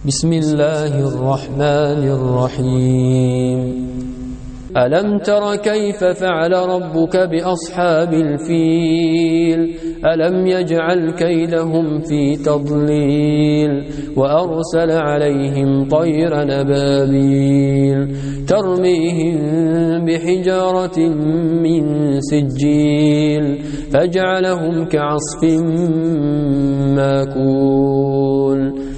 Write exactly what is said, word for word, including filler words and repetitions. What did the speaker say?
بسم الله الرحمن الرحيم ألم تر كيف فعل ربك بأصحاب الفيل ألم يجعل كيدهم في تضليل وأرسل عليهم طيرا أبابيل ترميهم بحجارة من سجيل فجعلهم كعصف ماكول